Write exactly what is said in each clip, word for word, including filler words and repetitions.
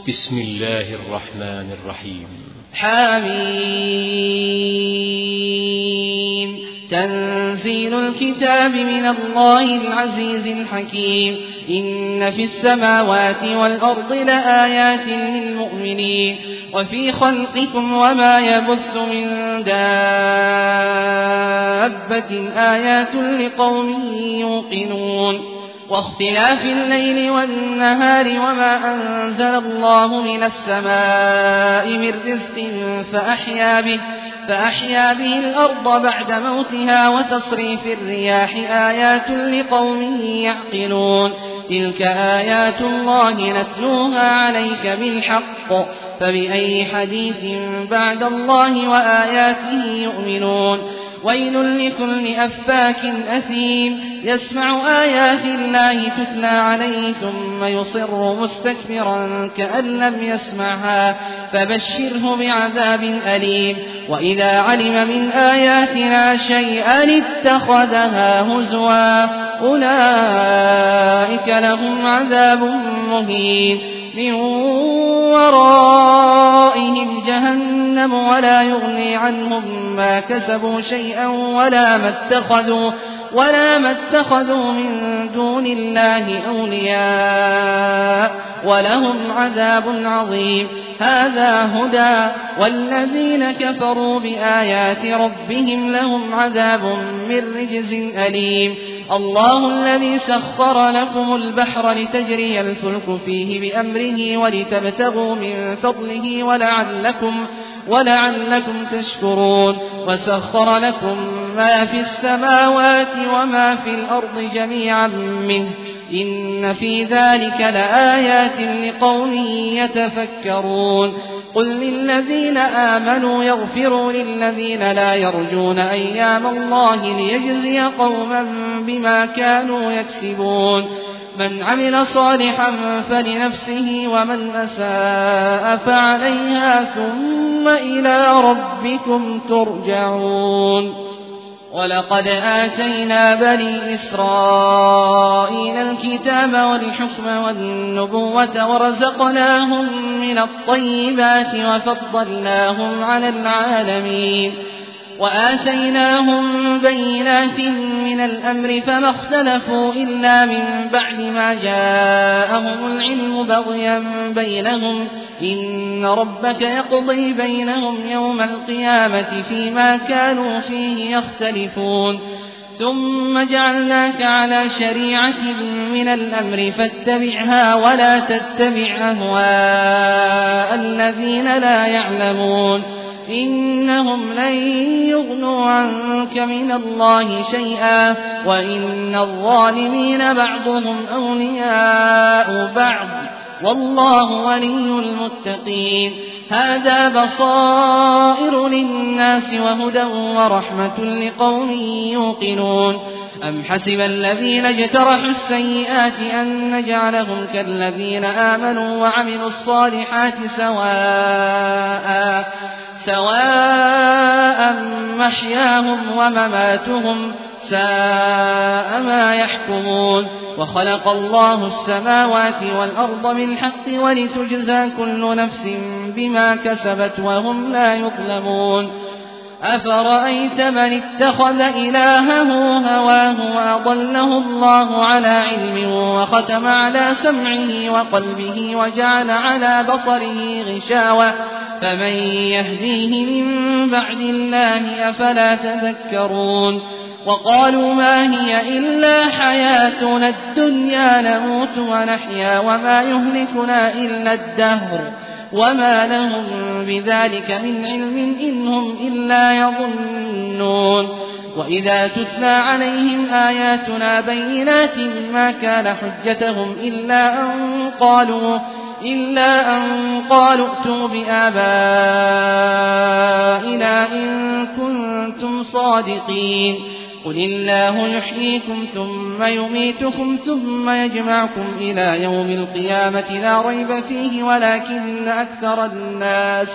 بسم الله الرحمن الرحيم. حميم. تنزيل الكتاب من الله العزيز الحكيم. إن في السماوات والأرض لآيات للمؤمنين وفي خلقكم وما يبث من دابة آيات لقوم يوقنون واختلاف الليل والنهار وما أنزل الله من السماء من رزق فأحيا به, فأحيا به الأرض بعد موتها وتصريف الرياح آيات لقوم يعقلون تلك آيات الله نتلوها عليك بالحق فبأي حديث بعد الله وآياته يؤمنون ويل لكل أفاك أثيم يسمع آيات الله تتلى عليه ثم يصر مستكبرا كأن لم يسمعها فبشره بعذاب أليم وإذا علم من آياتنا شيئا اتخذها هزوا أولئك لهم عذاب مهين من ورائهم جهنم ولا يغني عنهم ما كسبوا شيئا ولا ما اتخذوا ولا ما اتخذوا من دون الله أولياء ولهم عذاب عظيم هذا هدى والذين كفروا بآيات ربهم لهم عذاب من رجز أليم الله الذي سخر لكم البحر لتجري الفلك فيه بأمره ولتبتغوا من فضله ولعلكم, ولعلكم تشكرون وسخر لكم ما في السماوات وما في الأرض جميعا منه إن في ذلك لآيات لقوم يتفكرون قل للذين آمنوا يغفروا للذين لا يرجون أيام الله ليجزي قوما بما كانوا يكسبون من عمل صالحا فلنفسه ومن أساء فعليها ثم إلى ربكم ترجعون ولقد آتينا بني إسرائيل الكتاب والحكم والنبوة ورزقناهم من الطيبات وفضلناهم على العالمين وآتيناهم بينات من الأمر فما اختلفوا إلا من بعد ما جاءهم العلم بغيا بينهم إن ربك يقضي بينهم يوم القيامة فيما كانوا فيه يختلفون ثم جعلناك على شريعة من الأمر فاتبعها ولا تتبع أهواء الذين لا يعلمون إنهم لن يغنوا عنك من الله شيئا وإن الظالمين بعضهم أولياء بعض والله ولي المتقين هذا بصائر للناس وهدى ورحمة لقوم يوقنون أم حسب الذين اجترحوا السيئات أن نجعلهم كالذين آمنوا وعملوا الصالحات سواء سواء محياهم ومماتهم ساء ما يحكمون وخلق الله السماوات والأرض بالحق ولتجزى كل نفس بما كسبت وهم لا يظلمون أفرأيت من اتخذ إلهه هواه وأضله الله على علم وختم على سمعه وقلبه وجعل على بصره غشاوة فمن يهديه من بعد الله أفلا تذكرون وقالوا ما هي إلا حياتنا الدنيا نموت ونحيا وما يهلكنا إلا الدهر وما لهم بذلك من علم إن هم إلا يظنون وإذا تتلى عليهم آياتنا بينات ما كان حجتهم إلا أن قالوا إلا أن قالوا ائتوا بآبائنا إن كنتم صادقين قل الله يحييكم ثم يميتكم ثم يجمعكم إلى يوم القيامة لا ريب فيه ولكن أكثر الناس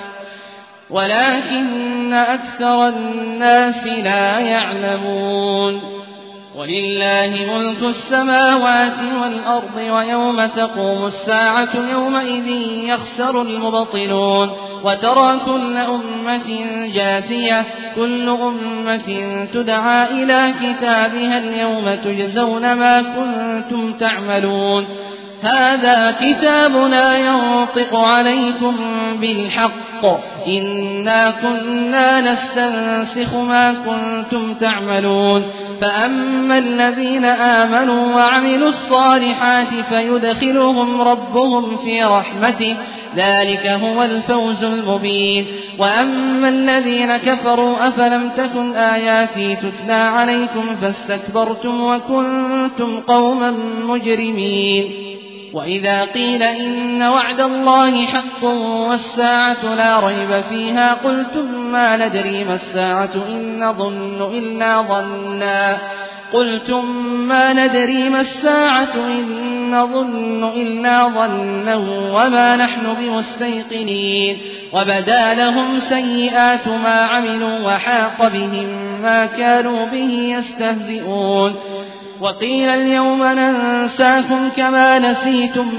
ولكن أكثر الناس لا يعلمون ولله ملك السماوات والأرض ويوم تقوم الساعة يومئذ يخسر المبطلون وترى كل أمة جاثية كل أمة تدعى إلى كتابها اليوم تجزون ما كنتم تعملون هذا كتابنا ينطق عليكم بالحق إنا كنا نستنسخ ما كنتم تعملون فأما الذين آمنوا وعملوا الصالحات فيدخلهم ربهم في رحمته ذلك هو الفوز المبين وأما الذين كفروا أفلم تكن آياتي تتلى عليكم فاستكبرتم وكنتم قوما مجرمين وإذا قيل إن وعد الله حق والساعة لا ريب فيها قلتم ما ندري ما الساعة إن نظن إلا ظنا قلتم ما ندري ما الساعة إن نظن إلا ظنا وما نحن بمستيقنين وبدا لهم سيئات ما عملوا وحاق بهم ما كانوا به يستهزئون وقيل اليوم ننساكم كما نسيتم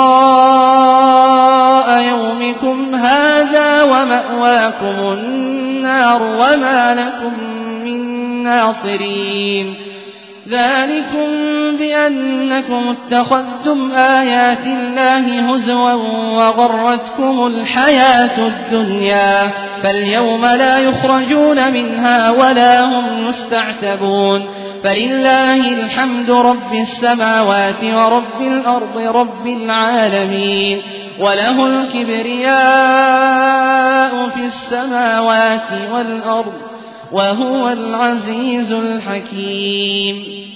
لقاء يومكم هذا ومأواكم النار وما لكم من ناصرين ذلكم بأنكم اتخذتم آيات الله هزوا وغرتكم الحياة الدنيا فاليوم لا يخرجون منها ولا هم يستعتبون فلله الحمد رب السماوات ورب الأرض رب العالمين وله الكبرياء في السماوات والأرض وهو العزيز الحكيم